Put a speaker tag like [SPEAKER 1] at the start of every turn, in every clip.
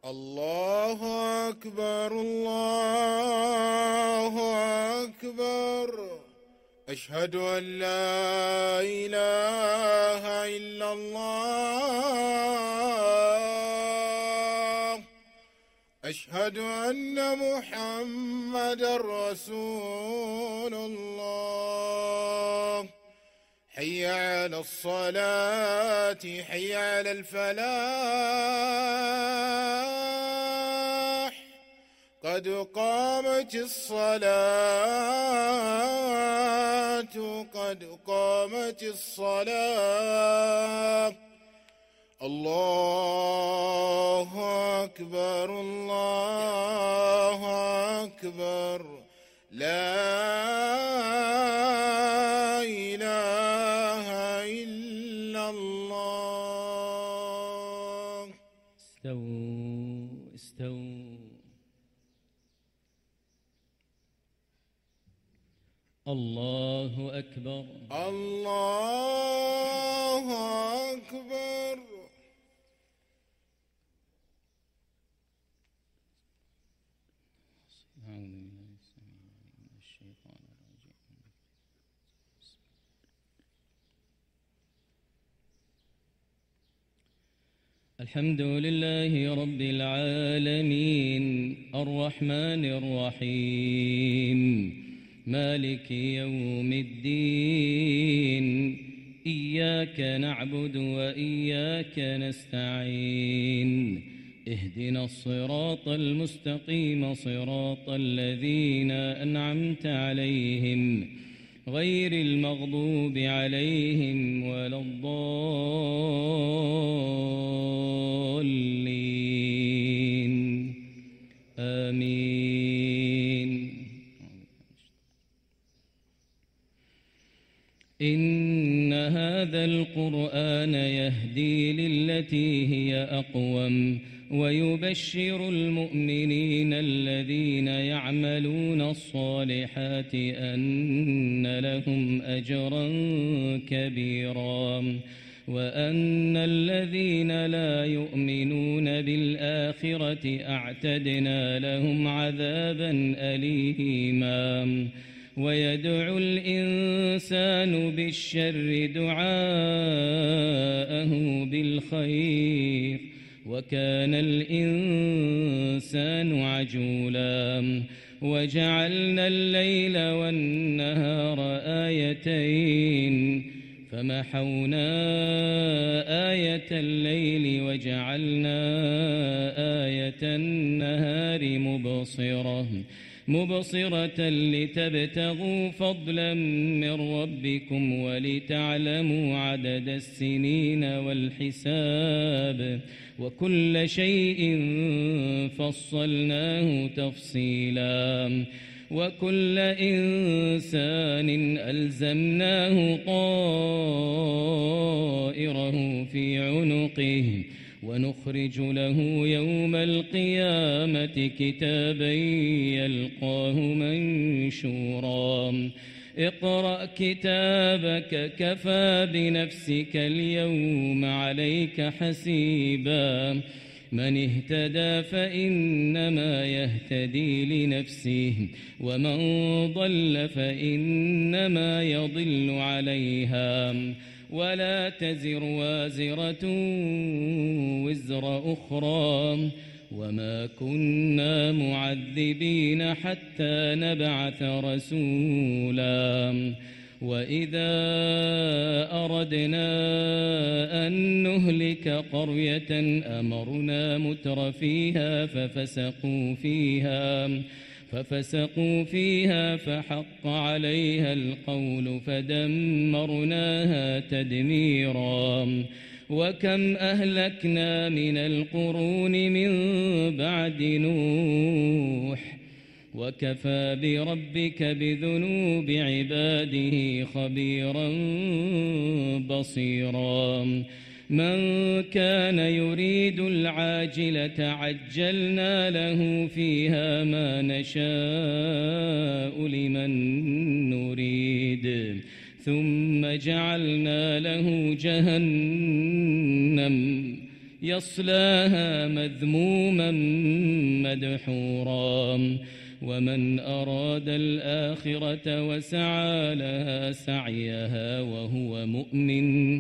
[SPEAKER 1] الله أكبر الله أكبر. أشهد أن لا إله إلا الله. أشهد أن محمدًا رسول الله. حي على الصلاة حي على الفلاح. قد قامت الصلاة قد قامت الصلاة. الله أكبر الله أكبر. لا إله إلا الله.
[SPEAKER 2] استووا. الله أكبر
[SPEAKER 1] الله أكبر.
[SPEAKER 2] الحمد لله رب العالمين الرحمن الرحيم مالك يوم الدين. إياك نعبد وإياك نستعين. اهدنا الصراط المستقيم صراط الذين أنعمت عليهم غير المغضوب عليهم ولا الضالين. آمين. إن هذا القرآن يهدي للتي هي أقوم ويبشر المؤمنين الذين يعملون الصالحات أن لهم أجرا كبيرا وأن الذين لا يؤمنون بالآخرة أعتدنا لهم عذابا أليما. ويدعو الإنسان بالشر دعاءه بالخير وكان الإنسان عجولا. وجعلنا الليل والنهار آيتين فمحونا آية الليل وجعلنا آية النهار مبصرة لتبتغوا فضلا من ربكم ولتعلموا عدد السنين والحساب وكل شيء فصلناه تفصيلا. وكل إنسان ألزمناه طائره في عنقه ونخرج له يوم القيامة كتابا يلقاه منشورا. اقرأ كتابك كفى بنفسك اليوم عليك حسيبا. من اهتدى فإنما يهتدي لنفسه ومن ضل فإنما يضل عليها ولا تزر وازرة وزر أخرى وما كنا معذبين حتى نبعث رسولا. وإذا أردنا أن نهلك قرية أمرنا مترفيها ففسقوا فيها فحق عليها القول فدمرناها تدميرا. وكم أهلكنا من القرون من بعد نوح وكفى بربك بذنوب عباده خبيرا بصيرا. من كان يريد العاجلة عجلنا له فيها ما نشاء لمن نريد ثم جعلنا له جهنم يصلاها مذموما مدحورا ومن أراد الآخرة وسعى لها سعيها وهو مؤمن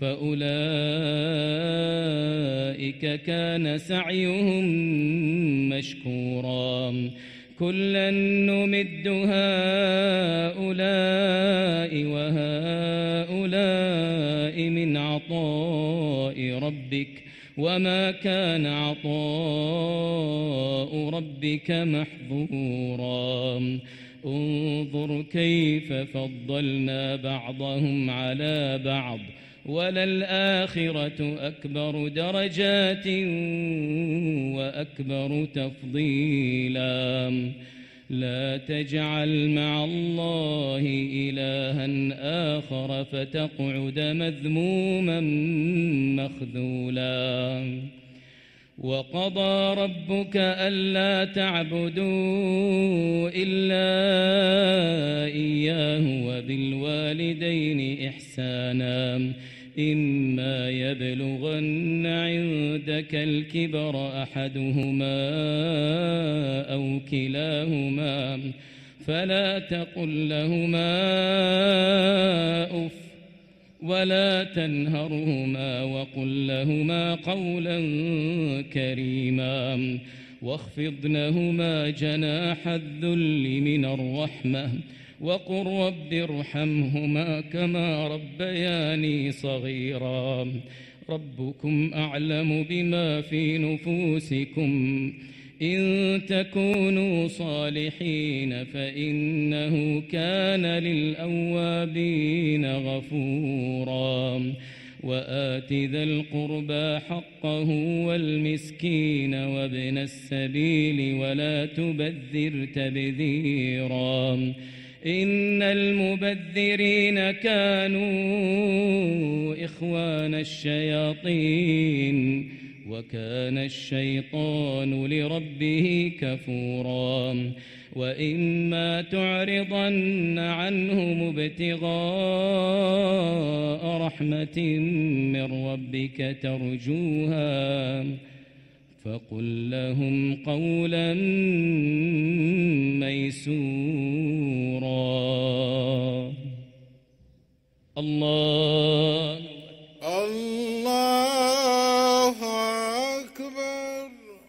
[SPEAKER 2] فأولئك كان سعيهم مشكورا كلا نمد هؤلاء وهؤلاء من عطاء ربك وما كان عطاء ربك محظورا انظر كيف فضلنا بعضهم على بعض وللآخرة أكبر درجات وأكبر تفضيلا لا تجعل مع الله إلها آخر فتقعد مذموما مخذولا وقضى ربك ألا تعبدوا إلا إياه وبالوالدين إحسانا إما يبلغن عندك الكبر أحدهما أو كلاهما فلا تقل لهما أف ولا تنهرهما وقل لهما قولا كريما واخفض لهما جناح الذل من الرحمة وقل رب ارحمهما كما ربياني صغيرا ربكم أعلم بما في نفوسكم إن تكونوا صالحين فإنه كان للأوابين غفورا وآت ذا القربى حقه والمسكين وابن السبيل ولا تبذر تبذيرا إن المبذرين كانوا إخوان الشياطين وكان الشيطان لربه كفورا وإما تعرضن عنهم ابتغاء رحمة من ربك ترجوها فقل لهم قولا ميسورا الله
[SPEAKER 1] أكبر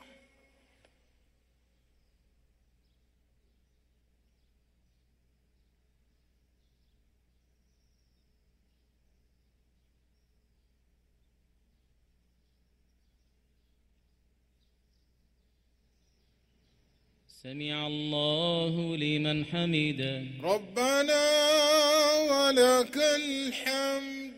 [SPEAKER 2] سمع الله لمن حمده
[SPEAKER 1] ربنا ولك الحمد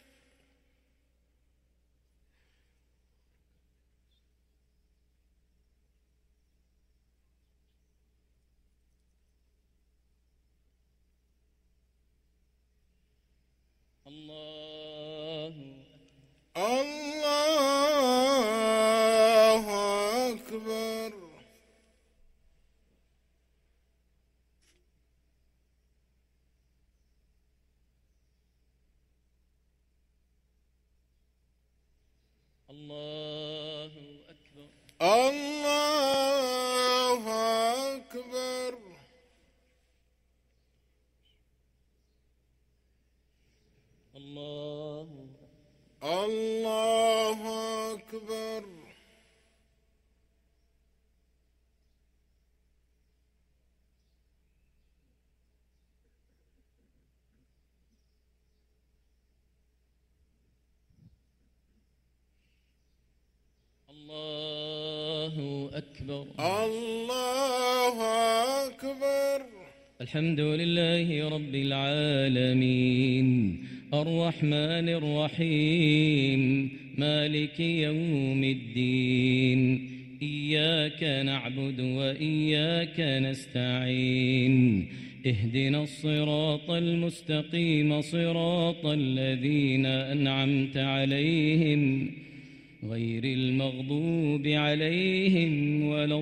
[SPEAKER 2] الله
[SPEAKER 1] أكبر
[SPEAKER 2] الله أكبر
[SPEAKER 1] الله أكبر
[SPEAKER 2] الله
[SPEAKER 1] أكبر
[SPEAKER 2] الله أكبر
[SPEAKER 1] الله أكبر
[SPEAKER 2] الحمد لله رب العالمين الرحمن الرحيم مالك يوم الدين إياك نعبد وإياك نستعين اهدنا الصراط المستقيم صراط الذين أنعمت عليهم غير المغضوب عليهم ولا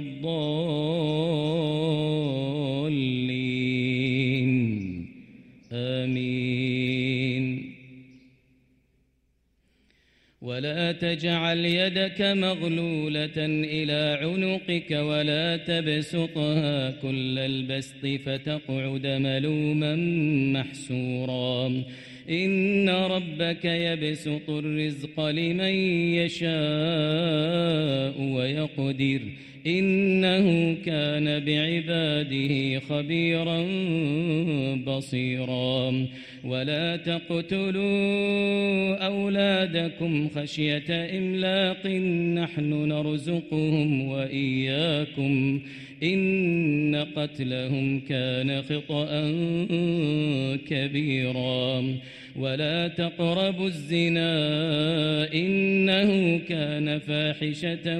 [SPEAKER 2] الضالين آمين ولا تجعل يدك مغلولة إلى عنقك ولا تبسطها كل البسط فتقعد ملوما محسورا إن ربك يبسط الرزق لمن يشاء ويقدر إنه كان بعباده خبيرا بصيرا ولا تقتلوا أولادكم خشية إملاق نحن نرزقهم وإياكم إن قتلهم كان خطأ كبيرا ولا تقربوا الزنا إنه كان فاحشة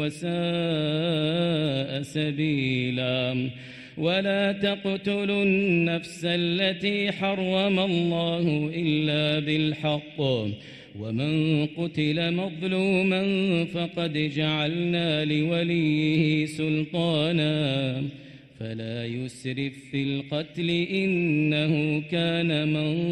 [SPEAKER 2] وساء سبيلا ولا تقتلوا النفس التي حرم الله إلا بالحق ومن قتل مظلوما فقد جعلنا لوليه سلطانا فلا يسرف في القتل إنه كان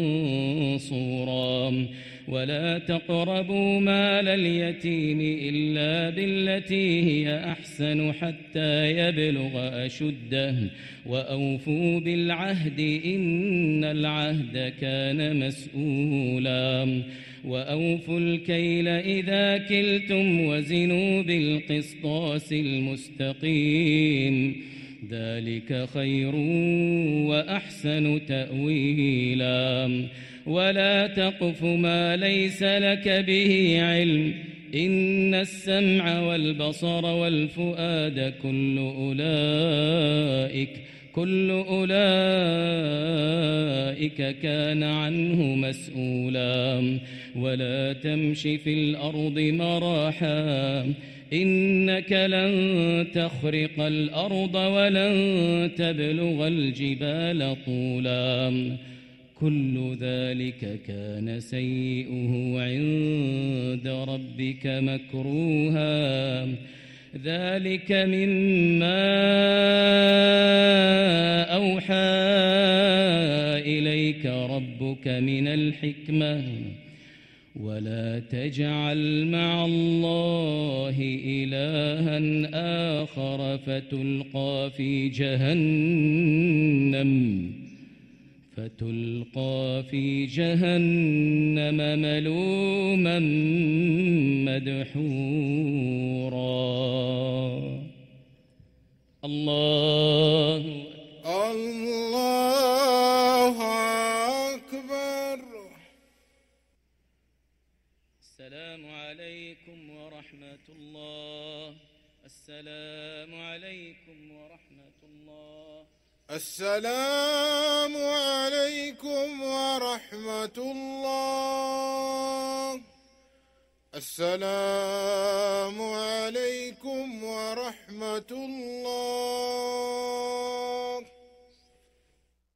[SPEAKER 2] منصورا ولا تقربوا مال اليتيم إلا بالتي هي أحسن حتى يبلغ أشده وأوفوا بالعهد إن العهد كان مسؤولا وأوفوا الكيل إذا كلتم وزنوا بالقسطاس المستقيم ذلك خير وأحسن تأويلا ولا تقف ما ليس لك به علم إن السمع والبصر والفؤاد كل أولئك كان عنه مسؤولا ولا تمش في الأرض مراحا إنك لن تخرق الأرض ولن تبلغ الجبال طولا كل ذلك كان سيئه عند ربك مكروها ذلك مما أوحى إليك ربك من الحكمة ولا تجعل مع الله إلها آخر فتلقى في جهنم ملوما مدحورا الله
[SPEAKER 1] أكبر.
[SPEAKER 2] السلام عليكم ورحمة الله. السلام عليكم ورحمة الله.
[SPEAKER 1] السلام عليكم ورحمة الله. السلام عليكم ورحمة الله.